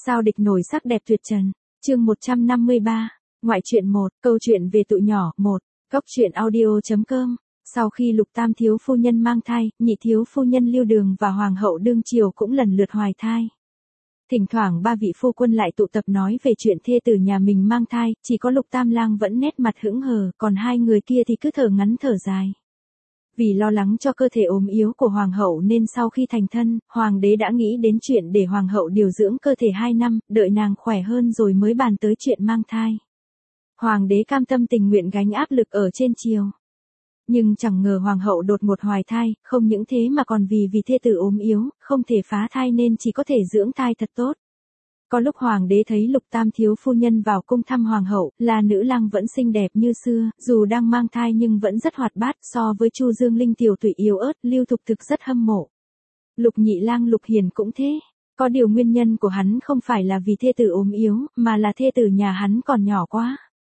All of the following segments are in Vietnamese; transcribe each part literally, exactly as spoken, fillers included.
Sao địch nổi sắc đẹp tuyệt trần. Chương một trăm năm mươi ba. Ngoại truyện một, câu chuyện về tụi nhỏ một. Cốc truyện audio chấm com. Sau khi Lục Tam thiếu phu nhân mang thai, nhị thiếu phu nhân Lưu Đường và hoàng hậu đương triều cũng lần lượt hoài thai. Thỉnh thoảng ba vị phu quân lại tụ tập nói về chuyện thê tử nhà mình mang thai, chỉ có Lục Tam Lang vẫn nét mặt hững hờ, còn hai người kia thì cứ thở ngắn thở dài. Vì lo lắng cho cơ thể ốm yếu của hoàng hậu nên sau khi thành thân, hoàng đế đã nghĩ đến chuyện để hoàng hậu điều dưỡng cơ thể hai năm, đợi nàng khỏe hơn rồi mới bàn tới chuyện mang thai. Hoàng đế cam tâm tình nguyện gánh áp lực ở trên triều. Nhưng chẳng ngờ hoàng hậu đột ngột hoài thai, không những thế mà còn vì vì thê tử ốm yếu, không thể phá thai nên chỉ có thể dưỡng thai thật tốt. Có lúc hoàng đế thấy Lục Tam thiếu phu nhân vào cung thăm hoàng hậu, là nữ lang vẫn xinh đẹp như xưa, dù đang mang thai nhưng vẫn rất hoạt bát, so với Chu Dương Linh tiểu tụy yếu ớt, Lưu Thục thực rất hâm mộ. Lục nhị lang Lục Hiền cũng thế, có điều nguyên nhân của hắn không phải là vì thê tử ốm yếu, mà là thê tử nhà hắn còn nhỏ quá.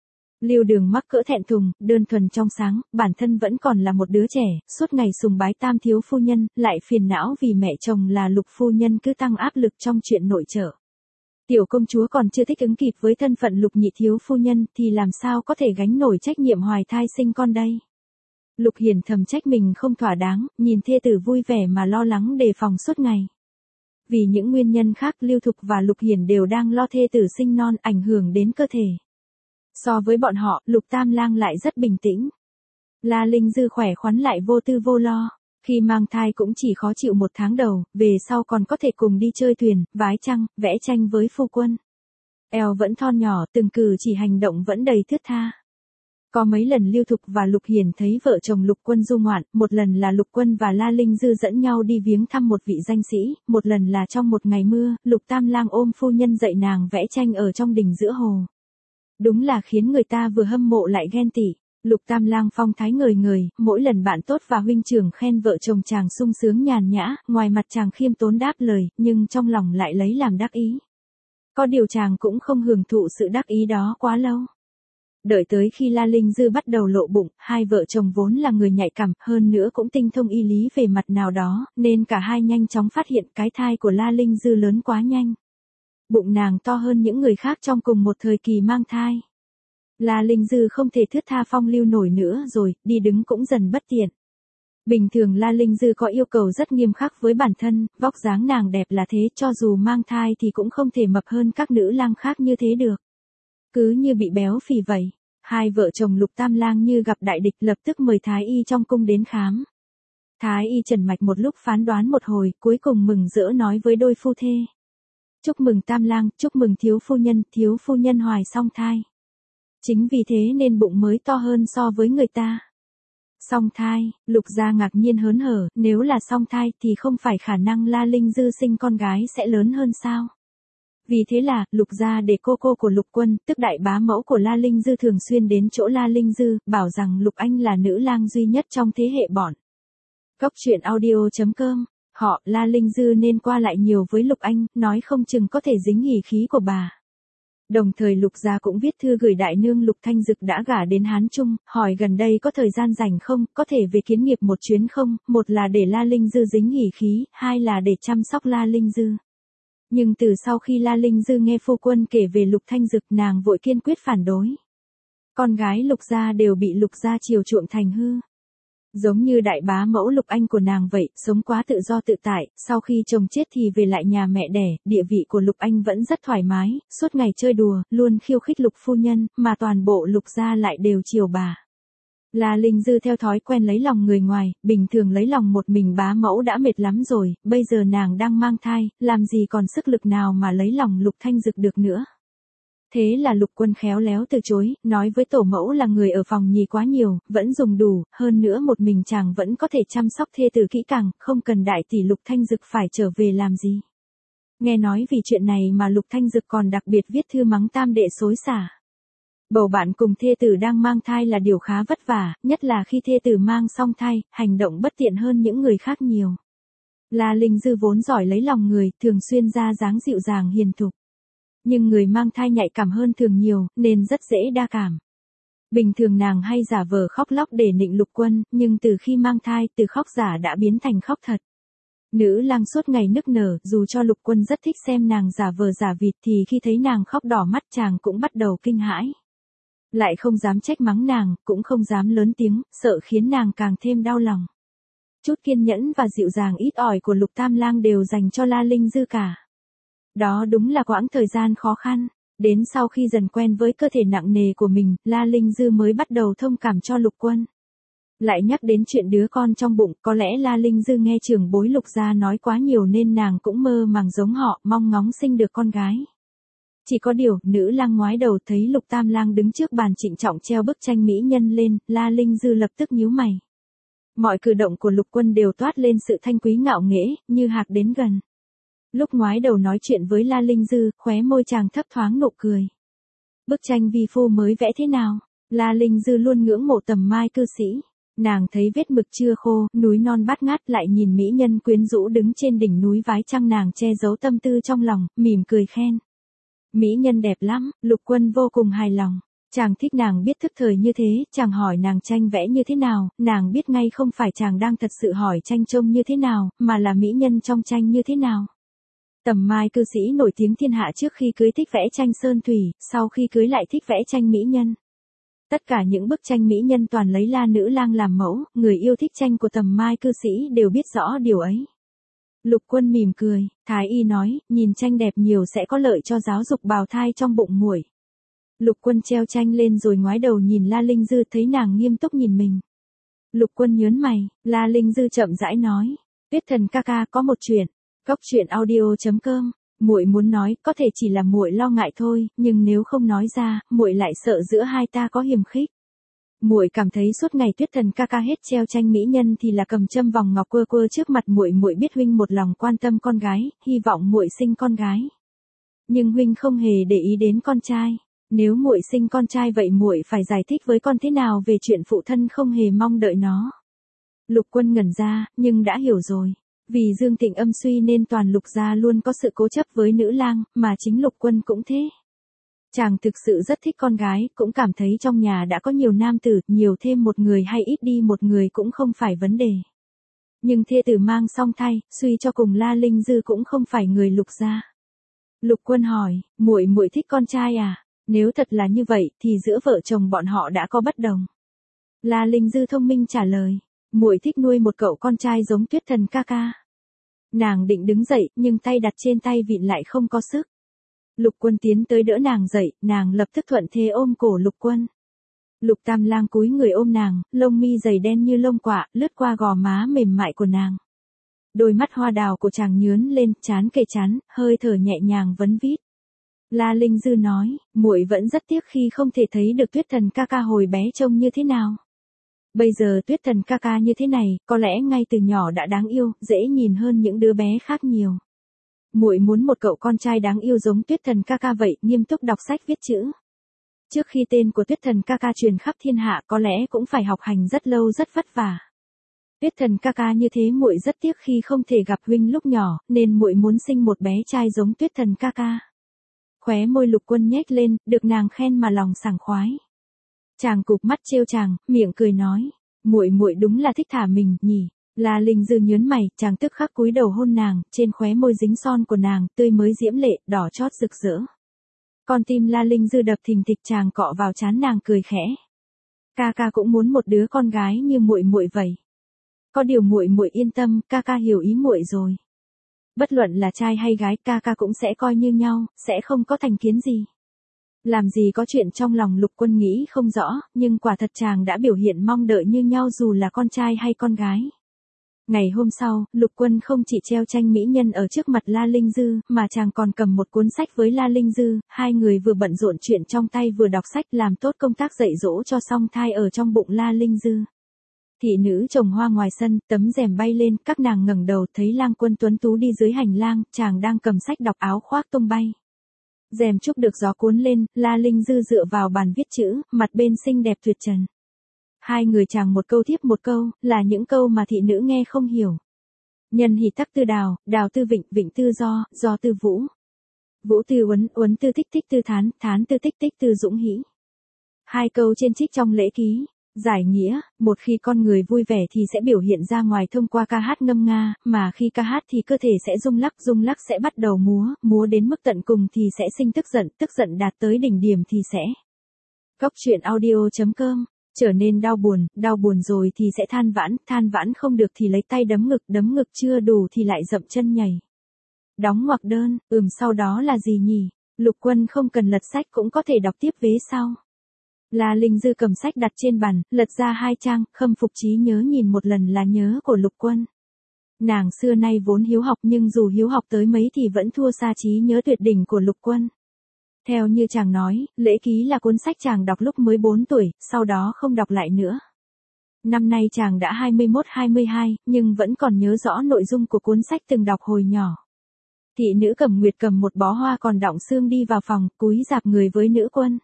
Lưu Đường mắc cỡ thẹn thùng, đơn thuần trong sáng, bản thân vẫn còn là một đứa trẻ, suốt ngày sùng bái Tam thiếu phu nhân, lại phiền não vì mẹ chồng là Lục phu nhân cứ tăng áp lực trong chuyện nội trợ. Tiểu công chúa còn chưa thích ứng kịp với thân phận Lục nhị thiếu phu nhân thì làm sao có thể gánh nổi trách nhiệm hoài thai sinh con đây. Lục Hiền thầm trách mình không thỏa đáng, nhìn thê tử vui vẻ mà lo lắng đề phòng suốt ngày. Vì những nguyên nhân khác Lưu Thục và Lục Hiền đều đang lo thê tử sinh non ảnh hưởng đến cơ thể. So với bọn họ, Lục Tam Lang lại rất bình tĩnh. La Linh Dư khỏe khoắn lại vô tư vô lo. Khi mang thai cũng chỉ khó chịu một tháng đầu, về sau còn có thể cùng đi chơi thuyền, vái trăng, vẽ tranh với phu quân. Eo vẫn thon nhỏ, từng cử chỉ hành động vẫn đầy thướt tha. Có mấy lần Lưu Thục và Lục Hiền thấy vợ chồng Lục Quân du ngoạn, một lần là Lục Quân và La Linh Dư dẫn nhau đi viếng thăm một vị danh sĩ, một lần là trong một ngày mưa, Lục Tam Lang ôm phu nhân dạy nàng vẽ tranh ở trong đình giữa hồ. Đúng là khiến người ta vừa hâm mộ lại ghen tị. Lục Tam Lang phong thái ngời ngời, mỗi lần bạn tốt và huynh trưởng khen vợ chồng chàng sung sướng nhàn nhã, ngoài mặt chàng khiêm tốn đáp lời, nhưng trong lòng lại lấy làm đắc ý. Có điều chàng cũng không hưởng thụ sự đắc ý đó quá lâu. Đợi tới khi La Linh Dư bắt đầu lộ bụng, hai vợ chồng vốn là người nhạy cảm, hơn nữa cũng tinh thông y lý về mặt nào đó, nên cả hai nhanh chóng phát hiện cái thai của La Linh Dư lớn quá nhanh. Bụng nàng to hơn những người khác trong cùng một thời kỳ mang thai. La Linh Dư không thể thướt tha phong lưu nổi nữa rồi, đi đứng cũng dần bất tiện. Bình thường La Linh Dư có yêu cầu rất nghiêm khắc với bản thân, vóc dáng nàng đẹp là thế, cho dù mang thai thì cũng không thể mập hơn các nữ lang khác như thế được. Cứ như bị béo phì vậy. Hai vợ chồng Lục Tam Lang như gặp đại địch, lập tức mời Thái y trong cung đến khám. Thái y trần mạch một lúc phán đoán một hồi, cuối cùng mừng rỡ nói với đôi phu thê. Chúc mừng Tam Lang, chúc mừng thiếu phu nhân, thiếu phu nhân hoài song thai. Chính vì thế nên bụng mới to hơn so với người ta. Song thai, Lục gia ngạc nhiên hớn hở, nếu là song thai thì không phải khả năng La Linh Dư sinh con gái sẽ lớn hơn sao? Vì thế là, Lục gia để cô cô của Lục Quân, tức đại bá mẫu của La Linh Dư thường xuyên đến chỗ La Linh Dư, bảo rằng Lục Anh là nữ lang duy nhất trong thế hệ bọn. Cốc truyện audio chấm com. Họ, La Linh Dư nên qua lại nhiều với Lục Anh, nói không chừng có thể dính hỉ khí của bà. Đồng thời Lục gia cũng viết thư gửi đại nương Lục Thanh Dực đã gả đến Hán Trung, hỏi gần đây có thời gian rảnh không, có thể về kiến nghiệp một chuyến không, một là để La Linh Dư dính hỉ khí, hai là để chăm sóc La Linh Dư. Nhưng từ sau khi La Linh Dư nghe phu quân kể về Lục Thanh Dực, nàng vội kiên quyết phản đối. Con gái Lục gia đều bị Lục gia chiều chuộng thành hư. Giống như đại bá mẫu Lục Anh của nàng vậy, sống quá tự do tự tại, sau khi chồng chết thì về lại nhà mẹ đẻ, địa vị của Lục Anh vẫn rất thoải mái, suốt ngày chơi đùa, luôn khiêu khích Lục phu nhân, mà toàn bộ Lục gia lại đều chiều bà. La Linh Dư theo thói quen lấy lòng người ngoài, bình thường lấy lòng một mình bá mẫu đã mệt lắm rồi, bây giờ nàng đang mang thai, làm gì còn sức lực nào mà lấy lòng Lục Thanh Dực được nữa. Thế là Lục Quân khéo léo từ chối, nói với tổ mẫu là người ở phòng nhì quá nhiều, vẫn dùng đủ, hơn nữa một mình chàng vẫn có thể chăm sóc thê tử kỹ càng, không cần đại tỷ Lục Thanh Dực phải trở về làm gì. Nghe nói vì chuyện này mà Lục Thanh Dực còn đặc biệt viết thư mắng tam đệ xối xả. Bầu bạn cùng thê tử đang mang thai là điều khá vất vả, nhất là khi thê tử mang song thai, hành động bất tiện hơn những người khác nhiều. La Linh Dư vốn giỏi lấy lòng người, thường xuyên ra dáng dịu dàng hiền thục. Nhưng người mang thai nhạy cảm hơn thường nhiều, nên rất dễ đa cảm. Bình thường nàng hay giả vờ khóc lóc để nịnh Lục Quân, nhưng từ khi mang thai, từ khóc giả đã biến thành khóc thật. Nữ lang suốt ngày nức nở, dù cho Lục Quân rất thích xem nàng giả vờ giả vịt thì khi thấy nàng khóc đỏ mắt chàng cũng bắt đầu kinh hãi. Lại không dám trách mắng nàng, cũng không dám lớn tiếng, sợ khiến nàng càng thêm đau lòng. Chút kiên nhẫn và dịu dàng ít ỏi của Lục Tam Lang đều dành cho La Linh Dư cả. Đó đúng là quãng thời gian khó khăn. Đến sau khi dần quen với cơ thể nặng nề của mình, La Linh Dư mới bắt đầu thông cảm cho Lục Quân. Lại nhắc đến chuyện đứa con trong bụng, có lẽ La Linh Dư nghe trưởng bối Lục gia nói quá nhiều nên nàng cũng mơ màng giống họ, mong ngóng sinh được con gái. Chỉ có điều, nữ lang ngoái đầu thấy Lục Tam Lang đứng trước bàn trịnh trọng treo bức tranh mỹ nhân lên, La Linh Dư lập tức nhíu mày. Mọi cử động của Lục Quân đều toát lên sự thanh quý ngạo nghễ, như hạc đến gần. Lúc ngoái đầu nói chuyện với La Linh Dư, khóe môi chàng thấp thoáng nụ cười. Bức tranh vi phu mới vẽ thế nào? La Linh Dư luôn ngưỡng mộ Tầm Mai cư sĩ. Nàng thấy vết mực chưa khô, núi non bát ngát, lại nhìn mỹ nhân quyến rũ đứng trên đỉnh núi vái trăng, nàng che giấu tâm tư trong lòng, mỉm cười khen. Mỹ nhân đẹp lắm, Lục Quân vô cùng hài lòng. Chàng thích nàng biết thức thời như thế, chàng hỏi nàng tranh vẽ như thế nào, nàng biết ngay không phải chàng đang thật sự hỏi tranh trông như thế nào, mà là mỹ nhân trong tranh như thế nào. Tầm Mai cư sĩ nổi tiếng thiên hạ trước khi cưới thích vẽ tranh sơn thủy, sau khi cưới lại thích vẽ tranh mỹ nhân. Tất cả những bức tranh mỹ nhân toàn lấy La nữ lang làm mẫu, người yêu thích tranh của Tầm Mai cư sĩ đều biết rõ điều ấy. Lục Quân mỉm cười, Thái y nói, nhìn tranh đẹp nhiều sẽ có lợi cho giáo dục bào thai trong bụng muội. Lục Quân treo tranh lên rồi ngoái đầu nhìn La Linh Dư, thấy nàng nghiêm túc nhìn mình. Lục Quân nhớn mày, La Linh Dư chậm rãi nói, Tuyết Thần ca ca có một chuyện. Cốc truyện audio chấm com, muội muốn nói, có thể chỉ là muội lo ngại thôi, nhưng nếu không nói ra, muội lại sợ giữa hai ta có hiềm khích. Muội cảm thấy suốt ngày Tuyết Thần ca ca hết treo tranh mỹ nhân thì là cầm châm vòng ngọc quơ quơ trước mặt muội, muội biết huynh một lòng quan tâm con gái, hy vọng muội sinh con gái. Nhưng huynh không hề để ý đến con trai. Nếu muội sinh con trai vậy muội phải giải thích với con thế nào về chuyện phụ thân không hề mong đợi nó. Lục Quân ngẩn ra, nhưng đã hiểu rồi. Vì Dương Tịnh âm suy nên toàn Lục gia luôn có sự cố chấp với nữ lang, mà chính Lục Quân cũng thế. Chàng thực sự rất thích con gái, cũng cảm thấy trong nhà đã có nhiều nam tử, nhiều thêm một người hay ít đi một người cũng không phải vấn đề. Nhưng thê tử mang song thai, suy cho cùng La Linh Dư cũng không phải người Lục gia. Lục Quân hỏi, muội muội thích con trai à? Nếu thật là như vậy, thì giữa vợ chồng bọn họ đã có bất đồng. La Linh Dư thông minh trả lời, muội thích nuôi một cậu con trai giống Tuyết Thần ca ca. Nàng định đứng dậy, nhưng tay đặt trên tay vịn lại không có sức. Lục Quân tiến tới đỡ nàng dậy, nàng lập tức thuận thế ôm cổ Lục Quân. Lục Tam Lang cúi người ôm nàng, lông mi dày đen như lông quạ, lướt qua gò má mềm mại của nàng. Đôi mắt hoa đào của chàng nhướn lên, trán kề trán, hơi thở nhẹ nhàng vấn vít. La Linh Dư nói, muội vẫn rất tiếc khi không thể thấy được Tuyết Thần ca ca hồi bé trông như thế nào. Bây giờ Tuyết Thần ca ca như thế này, có lẽ ngay từ nhỏ đã đáng yêu, dễ nhìn hơn những đứa bé khác nhiều. Muội muốn một cậu con trai đáng yêu giống Tuyết Thần ca ca vậy, nghiêm túc đọc sách viết chữ. Trước khi tên của Tuyết Thần ca ca truyền khắp thiên hạ, có lẽ cũng phải học hành rất lâu rất vất vả. Tuyết Thần ca ca như thế muội rất tiếc khi không thể gặp huynh lúc nhỏ, nên muội muốn sinh một bé trai giống Tuyết Thần ca ca. Khóe môi Lục Quân nhếch lên, được nàng khen mà lòng sảng khoái. Chàng cụp mắt trêu chàng, miệng cười nói, muội muội đúng là thích thả mình, nhỉ? La Linh Dư nhớn mày, chàng tức khắc cúi đầu hôn nàng, trên khóe môi dính son của nàng, tươi mới diễm lệ, đỏ chót rực rỡ. Con tim La Linh Dư đập thình thịch, chàng cọ vào trán nàng cười khẽ. Ca ca cũng muốn một đứa con gái như muội muội vậy. Có điều muội muội yên tâm, ca ca hiểu ý muội rồi. Bất luận là trai hay gái, ca ca cũng sẽ coi như nhau, sẽ không có thành kiến gì. Làm gì có chuyện trong lòng Lục Quân nghĩ không rõ, nhưng quả thật chàng đã biểu hiện mong đợi như nhau dù là con trai hay con gái. Ngày hôm sau, Lục Quân không chỉ treo tranh mỹ nhân ở trước mặt La Linh Dư, mà chàng còn cầm một cuốn sách với La Linh Dư, hai người vừa bận rộn chuyện trong tay vừa đọc sách, làm tốt công tác dạy dỗ cho song thai ở trong bụng La Linh Dư. Thị nữ trồng hoa ngoài sân, tấm rèm bay lên, các nàng ngẩng đầu thấy Lang Quân tuấn tú đi dưới hành lang, chàng đang cầm sách đọc, áo khoác tung bay. Rèm trúc được gió cuốn lên, La Linh Dư dựa vào bàn viết chữ, mặt bên xinh đẹp tuyệt trần. Hai người chàng một câu tiếp một câu, là những câu mà thị nữ nghe không hiểu. Nhân hỷ tắc tư đào, đào tư vịnh, vịnh tư do, do tư vũ. Vũ tư uấn, uấn tư tích tích tư thán, thán tư tích tích tư dũng hĩ. Hai câu trên trích trong lễ ký. Giải nghĩa, một khi con người vui vẻ thì sẽ biểu hiện ra ngoài thông qua ca hát ngâm nga, mà khi ca hát thì cơ thể sẽ rung lắc, rung lắc sẽ bắt đầu múa, múa đến mức tận cùng thì sẽ sinh tức giận, tức giận đạt tới đỉnh điểm thì sẽ. Cóc truyện audio chấm com, trở nên đau buồn, đau buồn rồi thì sẽ than vãn, than vãn không được thì lấy tay đấm ngực, đấm ngực chưa đủ thì lại dậm chân nhảy. Đóng ngoặc đơn, ừm sau đó là gì nhỉ? Lục Quân không cần lật sách cũng có thể đọc tiếp vế sau. La Linh Dư cầm sách đặt trên bàn, lật ra hai trang, khâm phục trí nhớ nhìn một lần là nhớ của Lục Quân. Nàng xưa nay vốn hiếu học nhưng dù hiếu học tới mấy thì vẫn thua xa trí nhớ tuyệt đỉnh của Lục Quân. Theo như chàng nói, Lễ Ký là cuốn sách chàng đọc lúc mới bốn tuổi, sau đó không đọc lại nữa. Năm nay chàng đã hai mươi mốt hai mươi hai, nhưng vẫn còn nhớ rõ nội dung của cuốn sách từng đọc hồi nhỏ. Thị nữ Cẩm Nguyệt cầm một bó hoa còn đọng sương đi vào phòng, cúi rạp người với nữ quân.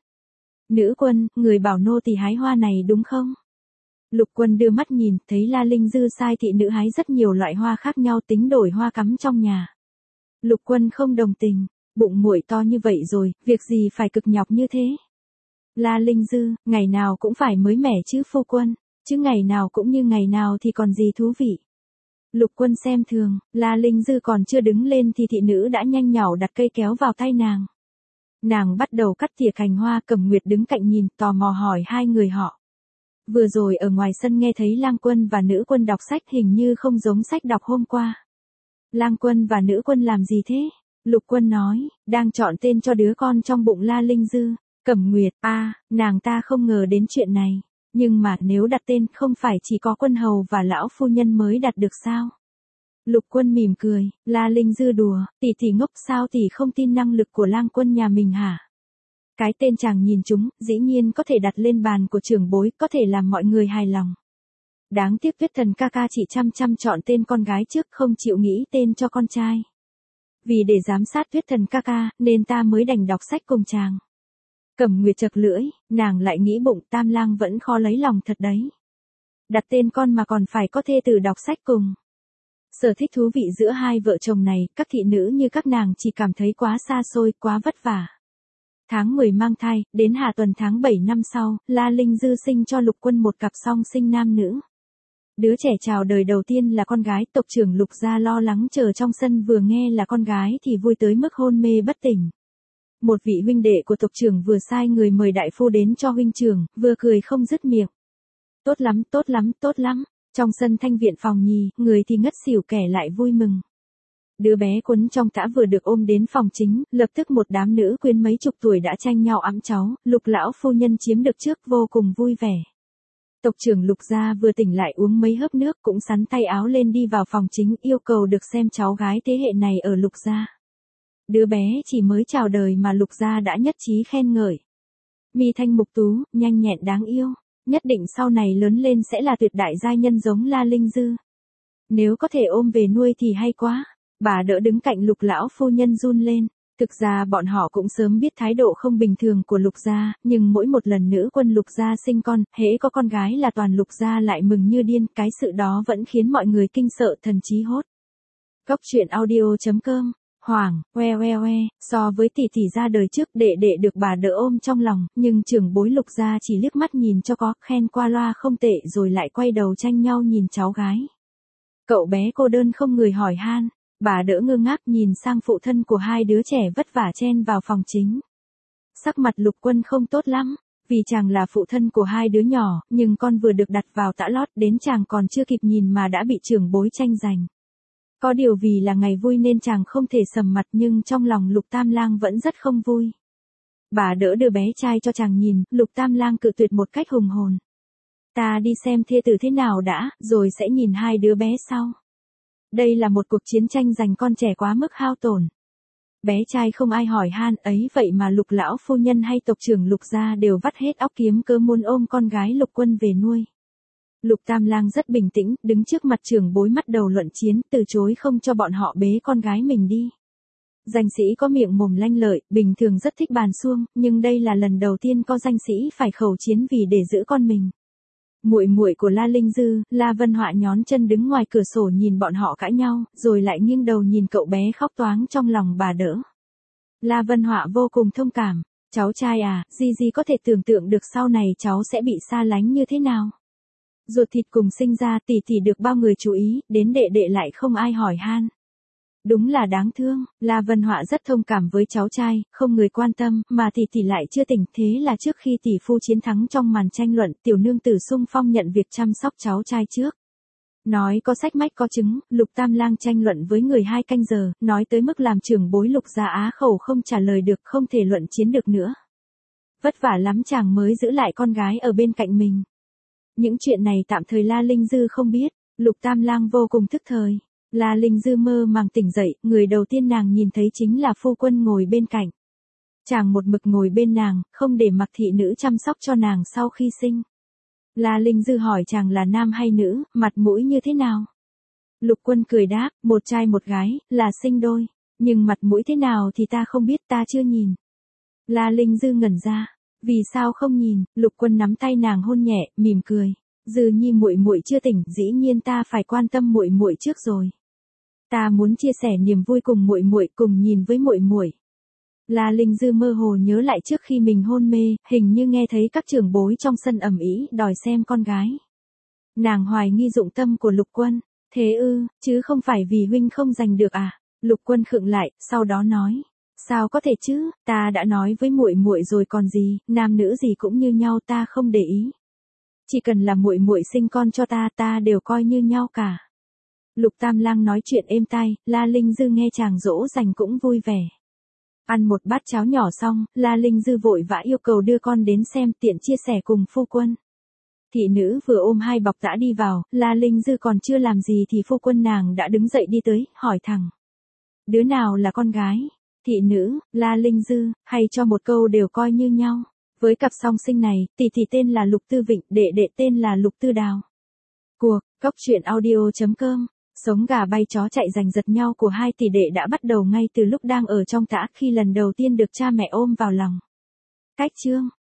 Nữ quân, người bảo nô tỳ hái hoa này đúng không? Lục Quân đưa mắt nhìn, thấy La Linh Dư sai thị nữ hái rất nhiều loại hoa khác nhau tính đổi hoa cắm trong nhà. Lục Quân không đồng tình, bụng muội to như vậy rồi, việc gì phải cực nhọc như thế? La Linh Dư, ngày nào cũng phải mới mẻ chứ phu quân, chứ ngày nào cũng như ngày nào thì còn gì thú vị. Lục Quân xem thường, La Linh Dư còn chưa đứng lên thì thị nữ đã nhanh nhảu đặt cây kéo vào tay nàng. Nàng bắt đầu cắt tỉa cành hoa, Cẩm Nguyệt đứng cạnh nhìn, tò mò hỏi hai người họ. Vừa rồi ở ngoài sân nghe thấy Lang Quân và Nữ Quân đọc sách hình như không giống sách đọc hôm qua. Lang Quân và Nữ Quân làm gì thế? Lục Quân nói, đang chọn tên cho đứa con trong bụng La Linh Dư. Cẩm Nguyệt, a, à, nàng ta không ngờ đến chuyện này. Nhưng mà nếu đặt tên không phải chỉ có Quân hầu và lão phu nhân mới đặt được sao? Lục Quân mỉm cười, La Linh Dư đùa, tỷ tỷ ngốc sao tỷ không tin năng lực của Lang Quân nhà mình hả? Cái tên chàng nhìn chúng, dĩ nhiên có thể đặt lên bàn của trưởng bối, có thể làm mọi người hài lòng. Đáng tiếc Tuyết Thần ca ca chỉ chăm chăm chọn tên con gái trước không chịu nghĩ tên cho con trai. Vì để giám sát Tuyết Thần ca ca, nên ta mới đành đọc sách cùng chàng. Cẩm Nguyệt chật lưỡi, nàng lại nghĩ bụng Tam Lang vẫn khó lấy lòng thật đấy. Đặt tên con mà còn phải có thê tử đọc sách cùng. Sở thích thú vị giữa hai vợ chồng này, các thị nữ như các nàng chỉ cảm thấy quá xa xôi, quá vất vả. Tháng mười mang thai, đến hạ tuần tháng bảy năm sau, La Linh Dư sinh cho Lục Quân một cặp song sinh nam nữ. Đứa trẻ chào đời đầu tiên là con gái, tộc trưởng Lục gia lo lắng chờ trong sân vừa nghe là con gái thì vui tới mức hôn mê bất tỉnh. Một vị huynh đệ của tộc trưởng vừa sai người mời đại phu đến cho huynh trưởng, vừa cười không dứt miệng. Tốt lắm, tốt lắm, tốt lắm. Trong sân thanh viện phòng nhì, người thì ngất xỉu kẻ lại vui mừng. Đứa bé quấn trong tã vừa được ôm đến phòng chính, lập tức một đám nữ quyến mấy chục tuổi đã tranh nhau ẵm cháu, Lục lão phu nhân chiếm được trước vô cùng vui vẻ. Tộc trưởng Lục gia vừa tỉnh lại uống mấy hớp nước cũng sắn tay áo lên đi vào phòng chính yêu cầu được xem cháu gái thế hệ này ở Lục gia. Đứa bé chỉ mới chào đời mà Lục gia đã nhất trí khen ngợi. Mi thanh mục tú, nhanh nhẹn đáng yêu, nhất định sau này lớn lên sẽ là tuyệt đại giai nhân giống La Linh Dư. Nếu có thể ôm về nuôi thì hay quá. Bà đỡ đứng cạnh Lục lão phu nhân run lên. Thực ra bọn họ cũng sớm biết thái độ không bình thường của Lục gia, nhưng mỗi một lần Nữ Quân Lục gia sinh con, hễ có con gái là toàn Lục gia lại mừng như điên, cái sự đó vẫn khiến mọi người kinh sợ thần trí hốt. Cóc truyện audio chấm com, Hoàng, oe oe oe, so với tỷ tỷ ra đời trước đệ đệ được bà đỡ ôm trong lòng, nhưng trưởng bối Lục gia chỉ liếc mắt nhìn cho có, khen qua loa không tệ rồi lại quay đầu tranh nhau nhìn cháu gái. Cậu bé cô đơn không người hỏi han. Bà đỡ ngơ ngác nhìn sang phụ thân của hai đứa trẻ vất vả chen vào phòng chính. Sắc mặt Lục Quân không tốt lắm, vì chàng là phụ thân của hai đứa nhỏ, nhưng con vừa được đặt vào tã lót đến chàng còn chưa kịp nhìn mà đã bị trưởng bối tranh giành. Có điều vì là ngày vui nên chàng không thể sầm mặt nhưng trong lòng Lục Tam Lang vẫn rất không vui. Bà đỡ đưa bé trai cho chàng nhìn, Lục Tam Lang cự tuyệt một cách hùng hồn. Ta đi xem thê tử thế nào đã, rồi sẽ nhìn hai đứa bé sau. Đây là một cuộc chiến tranh giành con trẻ quá mức hao tổn. Bé trai không ai hỏi han ấy vậy mà Lục lão phu nhân hay tộc trưởng Lục gia đều vắt hết óc kiếm cớ muốn ôm con gái Lục Quân về nuôi. Lục Tam Lang rất bình tĩnh, đứng trước mặt trưởng bối mắt đầu luận chiến, từ chối không cho bọn họ bế con gái mình đi. Danh sĩ có miệng mồm lanh lợi, bình thường rất thích bàn suông, nhưng đây là lần đầu tiên có danh sĩ phải khẩu chiến vì để giữ con mình. Muội muội của La Linh Dư, La Vân Họa nhón chân đứng ngoài cửa sổ nhìn bọn họ cãi nhau, rồi lại nghiêng đầu nhìn cậu bé khóc toáng trong lòng bà đỡ. La Vân Họa vô cùng thông cảm, Cháu trai à, Gigi có thể tưởng tượng được sau này cháu sẽ bị xa lánh như thế nào. Ruột thịt cùng sinh ra, tỷ tỷ được bao người chú ý, đến đệ đệ lại không ai hỏi han. Đúng là đáng thương, La Vân Họa rất thông cảm với cháu trai, không người quan tâm, mà tỷ tỷ lại chưa tỉnh, thế là trước khi tỷ phu chiến thắng trong màn tranh luận, tiểu nương tử xung phong nhận việc chăm sóc cháu trai trước. Nói có sách mách có chứng, Lục Tam Lang tranh luận với người hai canh giờ, nói tới mức làm trưởng bối Lục gia á khẩu không trả lời được, không thể luận chiến được nữa. Vất vả lắm chàng mới giữ lại con gái ở bên cạnh mình. Những chuyện này tạm thời La Linh Dư không biết, Lục Tam Lang vô cùng thức thời. La Linh Dư mơ màng tỉnh dậy, người đầu tiên nàng nhìn thấy chính là phu quân ngồi bên cạnh. Chàng một mực ngồi bên nàng, không để mặc thị nữ chăm sóc cho nàng sau khi sinh. La Linh Dư hỏi chàng là nam hay nữ, mặt mũi như thế nào? Lục Quân cười đáp, một trai một gái, là sinh đôi. Nhưng mặt mũi thế nào thì ta không biết, ta chưa nhìn. La Linh Dư ngẩn ra, vì sao không nhìn? Lục Quân nắm tay nàng hôn nhẹ, mỉm cười. Dư Nhi muội muội chưa tỉnh, dĩ nhiên ta phải quan tâm muội muội trước rồi. Ta muốn chia sẻ niềm vui cùng muội muội, cùng nhìn với muội muội. La Linh Dư mơ hồ nhớ lại trước khi mình hôn mê, hình như nghe thấy các trưởng bối trong sân ầm ĩ đòi xem con gái. Nàng hoài nghi dụng tâm của Lục Quân, thế ư, chứ không phải vì huynh không giành được à? Lục Quân khựng lại, sau đó nói, sao có thể chứ, ta đã nói với muội muội rồi còn gì, nam nữ gì cũng như nhau, ta không để ý. Chỉ cần là muội muội sinh con cho ta, ta đều coi như nhau cả. Lục Tam Lang nói chuyện êm tai, La Linh Dư nghe chàng dỗ dành cũng vui vẻ. Ăn một bát cháo nhỏ xong, La Linh Dư vội vã yêu cầu đưa con đến xem, tiện chia sẻ cùng phu quân. Thị nữ vừa ôm hai bọc tã đi vào, La Linh Dư còn chưa làm gì thì phu quân nàng đã đứng dậy đi tới, hỏi thẳng. Đứa nào là con gái? Thị nữ, La Linh Dư, hay cho một câu đều coi như nhau. Với cặp song sinh này, tỷ tỷ tên là Lục Tư Vịnh, đệ đệ tên là Lục Tư Đào. Cuộc, cóc truyện audio chấm com. Sống gà bay chó chạy giành giật nhau của hai tỷ đệ đã bắt đầu ngay từ lúc đang ở trong tã, khi lần đầu tiên được cha mẹ ôm vào lòng. Cách chương